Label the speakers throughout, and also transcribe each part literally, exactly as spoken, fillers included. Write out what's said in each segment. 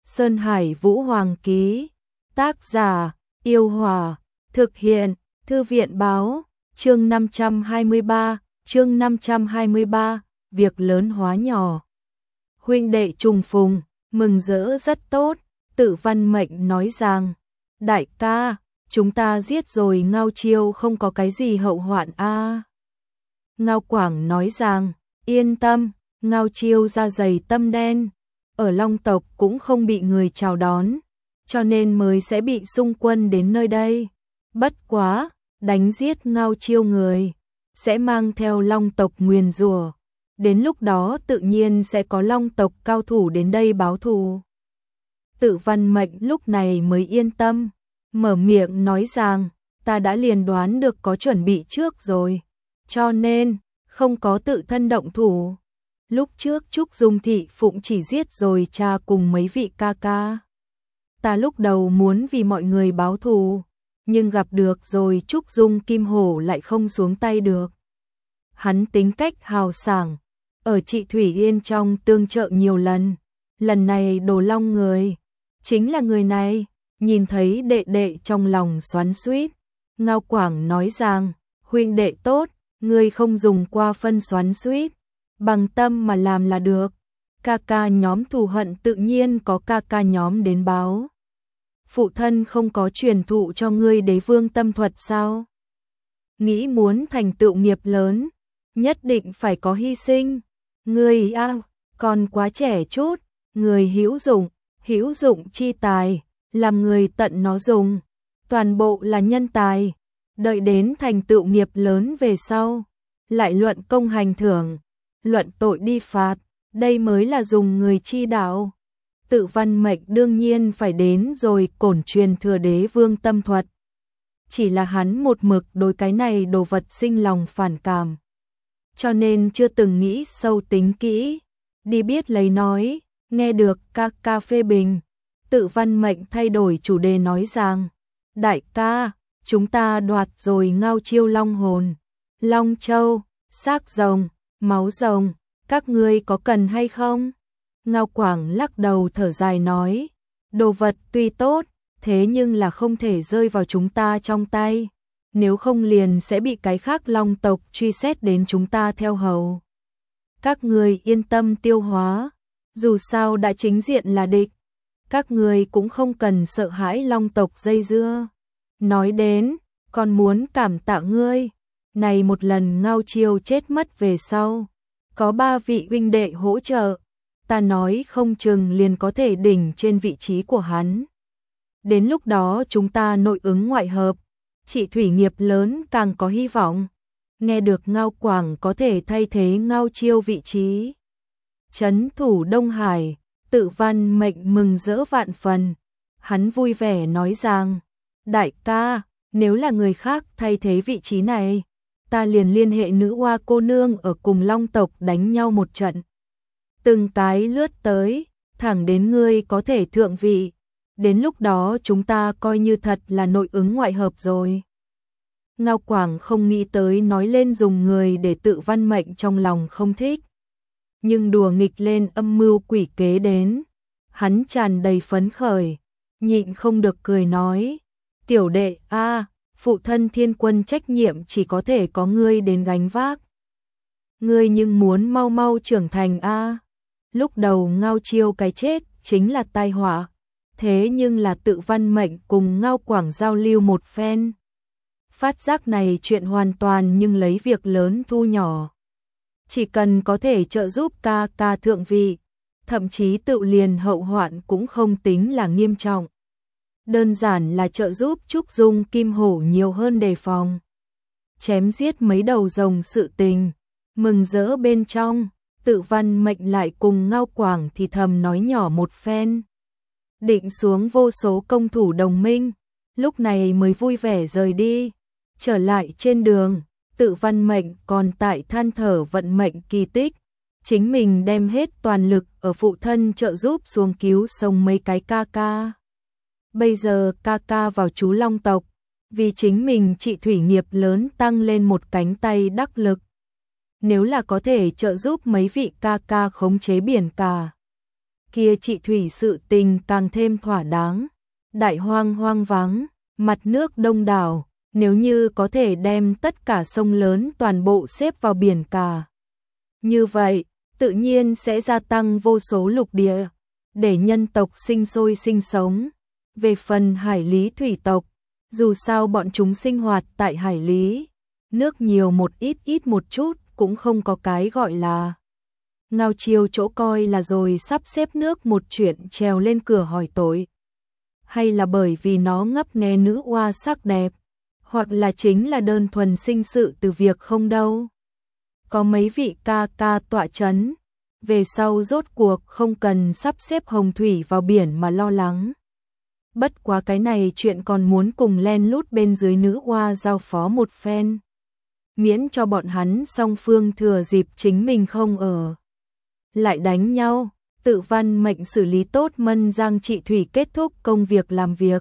Speaker 1: Sơn Hải Vũ Hoàng ký. Tác giả, Yêu Hòa. Thực hiện, Thư viện báo. Chương năm trăm hai mươi ba, chương năm trăm hai mươi ba, việc lớn hóa nhỏ. Huynh đệ trùng phùng, mừng rỡ rất tốt. Tự Văn Mệnh nói rằng, đại ca, chúng ta giết rồi Ngao Chiêu không có cái gì hậu hoạn a. À. Ngao Quảng nói rằng, yên tâm, Ngao Chiêu da dày tâm đen, ở Long tộc cũng không bị người chào đón, cho nên mới sẽ bị xung quân đến nơi đây. Bất quá, đánh giết Ngao Chiêu người, sẽ mang theo Long tộc nguyền rủa. Đến lúc đó tự nhiên sẽ có Long tộc cao thủ đến đây báo thù. Tự Văn Mệnh lúc này mới yên tâm, mở miệng nói rằng, ta đã liền đoán được có chuẩn bị trước rồi, cho nên, không có tự thân động thủ. Lúc trước Trúc Dung Thị Phụng chỉ giết rồi cha cùng mấy vị ca ca. Ta lúc đầu muốn vì mọi người báo thù, nhưng gặp được rồi Trúc Dung Kim Hổ lại không xuống tay được. Hắn tính cách hào sảng, ở Trị Thủy Yên trong tương trợ nhiều lần, lần này đổ long người, chính là người này. Nhìn thấy đệ đệ trong lòng xoắn xuýt, Ngao Quảng nói rằng, huynh đệ tốt, ngươi không dùng qua phân xoắn xuýt, bằng tâm mà làm là được. Ca ca nhóm thù hận tự nhiên có ca ca nhóm đến báo. Phụ thân không có truyền thụ cho ngươi đế vương tâm thuật sao? Nghĩ muốn thành tựu nghiệp lớn, nhất định phải có hy sinh. Ngươi a, à, còn quá trẻ chút, người hữu dụng, hữu dụng chi tài, làm người tận nó dùng, toàn bộ là nhân tài, đợi đến thành tựu nghiệp lớn về sau, lại luận công hành thưởng, luận tội đi phạt, đây mới là dùng người chi đạo. Tự Văn Mệnh đương nhiên phải đến rồi cổn truyền thừa đế vương tâm thuật. Chỉ là hắn một mực đối cái này đồ vật sinh lòng phản cảm, cho nên chưa từng nghĩ sâu tính kỹ, đi biết lấy nói, nghe được ca ca phê bình. Tự Văn Mệnh thay đổi chủ đề nói rằng, đại ca, chúng ta đoạt rồi Ngao Chiêu long hồn, long châu, xác rồng, máu rồng, các ngươi có cần hay không? Ngao Quảng lắc đầu thở dài nói, đồ vật tuy tốt, thế nhưng là không thể rơi vào chúng ta trong tay, nếu không liền sẽ bị cái khác long tộc truy xét đến chúng ta theo hầu. Các ngươi yên tâm tiêu hóa, dù sao đã chính diện là địch, các người cũng không cần sợ hãi long tộc dây dưa. Nói đến, còn muốn cảm tạ ngươi, này một lần Ngao Chiêu chết mất về sau, có ba vị huynh đệ hỗ trợ, ta nói không chừng liền có thể đỉnh trên vị trí của hắn. Đến lúc đó chúng ta nội ứng ngoại hợp, Trị Thủy nghiệp lớn càng có hy vọng. Nghe được Ngao Quảng có thể thay thế Ngao Chiêu vị trí trấn thủ Đông Hải, Tự Văn Mệnh mừng rỡ vạn phần. Hắn vui vẻ nói rằng, đại ca, nếu là người khác thay thế vị trí này, ta liền liên hệ nữ hoa cô nương ở cùng long tộc đánh nhau một trận. Từng cái lướt tới, thẳng đến ngươi có thể thượng vị, đến lúc đó chúng ta coi như thật là nội ứng ngoại hợp rồi. Ngao Quảng không nghĩ tới nói lên dùng người để Tự Văn Mệnh trong lòng không thích. Nhưng đùa nghịch lên âm mưu quỷ kế đến, hắn tràn đầy phấn khởi, nhịn không được cười nói, tiểu đệ a, à, phụ thân Thiên Quân trách nhiệm chỉ có thể có ngươi đến gánh vác. Ngươi nhưng muốn mau mau trưởng thành a. À. Lúc đầu Ngao Chiêu cái chết chính là tai họa, thế nhưng là Tự Văn Mệnh cùng Ngao Quảng giao lưu một phen. Phát giác này chuyện hoàn toàn nhưng lấy việc lớn thu nhỏ. Chỉ cần có thể trợ giúp ca ca thượng vị, thậm chí tự liền hậu hoạn cũng không tính là nghiêm trọng. Đơn giản là trợ giúp Trúc Dung Kim Hổ nhiều hơn đề phòng. Chém giết mấy đầu rồng sự tình, mừng rỡ bên trong, Tự Văn Mệnh lại cùng Ngao Quảng thì thầm nói nhỏ một phen. Định xuống vô số công thủ đồng minh, lúc này mới vui vẻ rời đi. Trở lại trên đường, Tự Văn Mệnh còn tại than thở vận mệnh kỳ tích, chính mình đem hết toàn lực ở phụ thân trợ giúp xuống cứu sống mấy cái ca ca. Bây giờ ca ca vào chú long tộc, vì chính mình Trị Thủy nghiệp lớn tăng lên một cánh tay đắc lực. Nếu là có thể trợ giúp mấy vị ca ca khống chế biển cả, kia trị thủy sự tình càng thêm thỏa đáng. Đại hoang hoang vắng, mặt nước đông đảo, nếu như có thể đem tất cả sông lớn toàn bộ xếp vào biển cả. Như vậy, tự nhiên sẽ gia tăng vô số lục địa, để nhân tộc sinh sôi sinh sống. Về phần hải lý thủy tộc, dù sao bọn chúng sinh hoạt tại hải lý, nước nhiều một ít ít một chút cũng không có cái gọi là ngao chiều chỗ coi là rồi sắp xếp nước một chuyện trèo lên cửa hỏi tội. Hay là bởi vì nó ngấp nghé nữ oa sắc đẹp, hoặc là chính là đơn thuần sinh sự từ việc không đâu. Có mấy vị ca ca tọa chấn, về sau rốt cuộc không cần sắp xếp hồng thủy vào biển mà lo lắng. Bất quá cái này chuyện còn muốn cùng len lút bên dưới nữ oa giao phó một phen. Miễn cho bọn hắn song phương thừa dịp chính mình không ở lại đánh nhau, tự văn mệnh xử lý tốt Mân Giang trị thủy kết thúc công việc làm việc.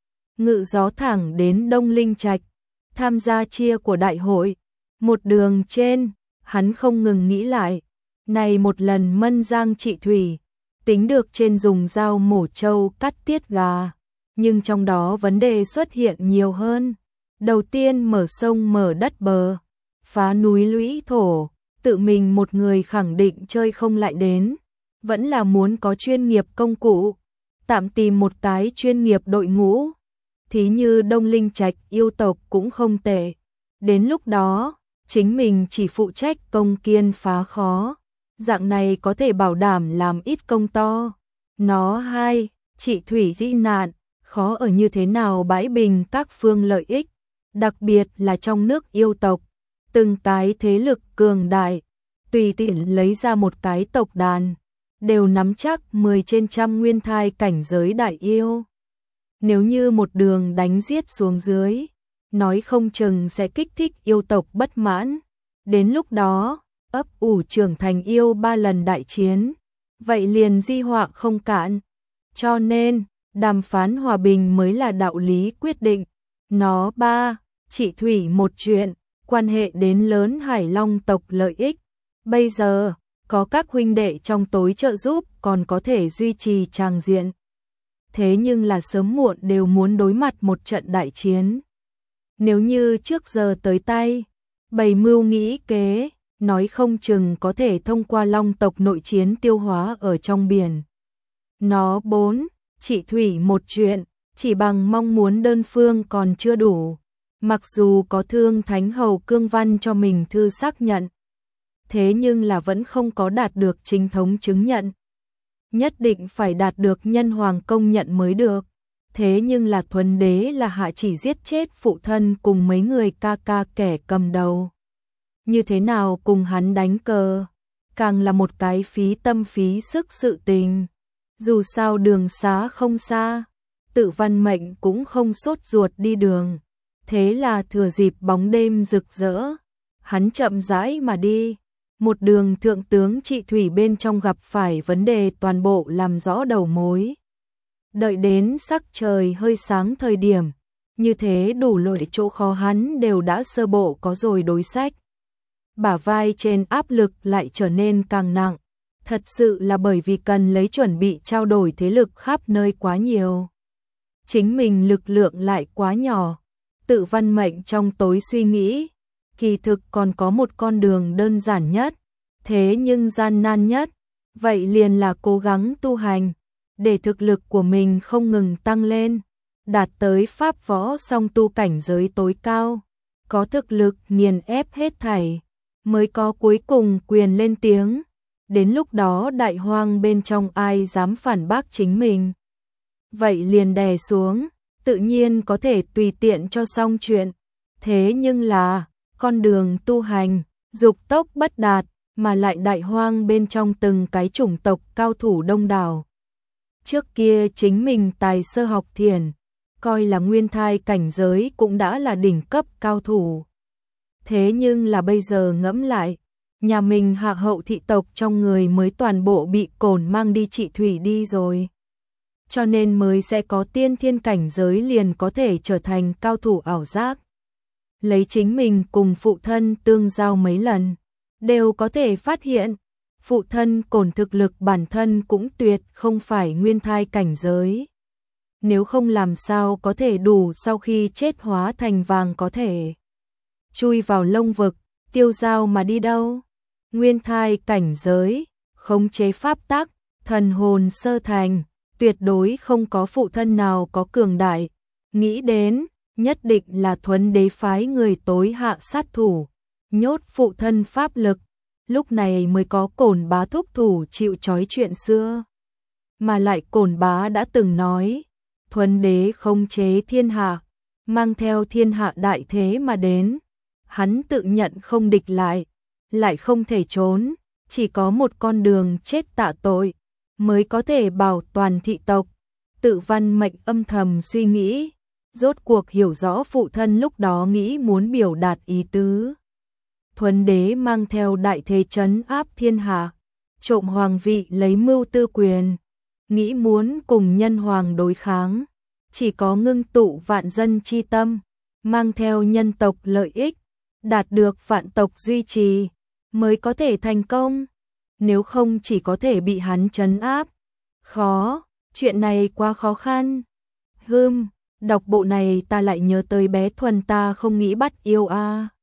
Speaker 1: Ngự gió thẳng đến Đông Linh Trạch, tham gia chia của đại hội. Một đường trên, hắn không ngừng nghĩ lại, này một lần Mân Giang trị thủy, tính được trên dùng dao mổ trâu cắt tiết gà, nhưng trong đó vấn đề xuất hiện nhiều hơn. Đầu tiên mở sông mở đất bờ, phá núi lũy thổ, tự mình một người khẳng định chơi không lại đến, vẫn là muốn có chuyên nghiệp công cụ, tạm tìm một cái chuyên nghiệp đội ngũ. Thí như Đông Linh Trạch yêu tộc cũng không tệ, đến lúc đó, chính mình chỉ phụ trách công kiên phá khó, dạng này có thể bảo đảm làm ít công to. Nó hai, trị thủy dị nạn, khó ở như thế nào bãi bình các phương lợi ích, đặc biệt là trong nước yêu tộc, từng cái thế lực cường đại, tùy tiện lấy ra một cái tộc đàn, đều nắm chắc mười trên trăm nguyên thai cảnh giới đại yêu. Nếu như một đường đánh giết xuống dưới, nói không chừng sẽ kích thích yêu tộc bất mãn. Đến lúc đó, ấp ủ trưởng thành yêu ba lần đại chiến, vậy liền di họa không cạn. Cho nên, đàm phán hòa bình mới là đạo lý quyết định. Nó ba, trị thủy một chuyện, quan hệ đến lớn Hải Long tộc lợi ích. Bây giờ, có các huynh đệ trong tối trợ giúp còn có thể duy trì tràng diện. Thế nhưng là sớm muộn đều muốn đối mặt một trận đại chiến. Nếu như trước giờ tới tay, bày mưu nghĩ kế, nói không chừng có thể thông qua Long tộc nội chiến tiêu hóa ở trong biển. Nó bốn, trị thủy một chuyện, chỉ bằng mong muốn đơn phương còn chưa đủ. Mặc dù có Thương Thánh Hầu Cương Văn cho mình thư xác nhận, thế nhưng là vẫn không có đạt được chính thống chứng nhận. Nhất định phải đạt được nhân hoàng công nhận mới được. Thế nhưng là Thuần Đế là hạ chỉ giết chết phụ thân cùng mấy người ca ca kẻ cầm đầu. Như thế nào cùng hắn đánh cờ, càng là một cái phí tâm phí sức sự tình. Dù sao đường xá không xa, tự văn mệnh cũng không sốt ruột đi đường. Thế là thừa dịp bóng đêm rực rỡ, hắn chậm rãi mà đi. Một đường thượng tướng trị thủy bên trong gặp phải vấn đề toàn bộ làm rõ đầu mối. Đợi đến sắc trời hơi sáng thời điểm, như thế đủ loại chỗ khó hắn đều đã sơ bộ có rồi đối sách. Bả vai trên áp lực lại trở nên càng nặng, thật sự là bởi vì cần lấy chuẩn bị trao đổi thế lực khắp nơi quá nhiều. Chính mình lực lượng lại quá nhỏ, tự văn mệnh trong tối suy nghĩ, kỳ thực còn có một con đường đơn giản nhất, thế nhưng gian nan nhất, vậy liền là cố gắng tu hành, để thực lực của mình không ngừng tăng lên, đạt tới pháp võ song tu cảnh giới tối cao, có thực lực nghiền ép hết thảy, mới có cuối cùng quyền lên tiếng. Đến lúc đó đại hoang bên trong ai dám phản bác chính mình, vậy liền đè xuống, tự nhiên có thể tùy tiện cho xong chuyện. Thế nhưng là, con đường tu hành, dục tốc bất đạt, mà lại đại hoang bên trong từng cái chủng tộc cao thủ đông đảo. Trước kia chính mình tài sơ học thiền, coi là nguyên thai cảnh giới cũng đã là đỉnh cấp cao thủ. Thế nhưng là bây giờ ngẫm lại, nhà mình hạ hậu thị tộc trong người mới toàn bộ bị cồn mang đi trị thủy đi rồi. Cho nên mới sẽ có tiên thiên cảnh giới liền có thể trở thành cao thủ ảo giác. Lấy chính mình cùng phụ thân tương giao mấy lần, đều có thể phát hiện, Phụ thân Cổn thực lực bản thân cũng tuyệt không phải nguyên thai cảnh giới. Nếu không làm sao có thể đủ sau khi chết hóa thành vàng có thể chui vào Long vực, tiêu dao mà đi đâu. Nguyên thai cảnh giới, khống chế pháp tắc, thần hồn sơ thành, tuyệt đối không có phụ thân nào có cường đại. Nghĩ đến, nhất định là Thuấn Đế phái người tối hạ sát thủ, nhốt phụ thân pháp lực, lúc này mới có Cổn bá thúc thủ chịu trói chuyện xưa. Mà lại Cổn bá đã từng nói, Thuấn Đế khống chế thiên hạ, mang theo thiên hạ đại thế mà đến, hắn tự nhận không địch lại, lại không thể trốn, chỉ có một con đường chết tạ tội, mới có thể bảo toàn thị tộc. Tự Văn Mệnh âm thầm suy nghĩ, rốt cuộc hiểu rõ phụ thân lúc đó nghĩ muốn biểu đạt ý tứ. Thuấn Đế mang theo đại thế trấn áp thiên hạ, trộm hoàng vị lấy mưu tư quyền, nghĩ muốn cùng nhân hoàng đối kháng, chỉ có ngưng tụ vạn dân chi tâm, mang theo nhân tộc lợi ích, đạt được vạn tộc duy trì, mới có thể thành công, nếu không chỉ có thể bị hắn trấn áp. Khó, chuyện này quá khó khăn. Hừm, đọc bộ này ta lại nhớ tới bé Thuần ta không nghĩ bắt yêu a. À.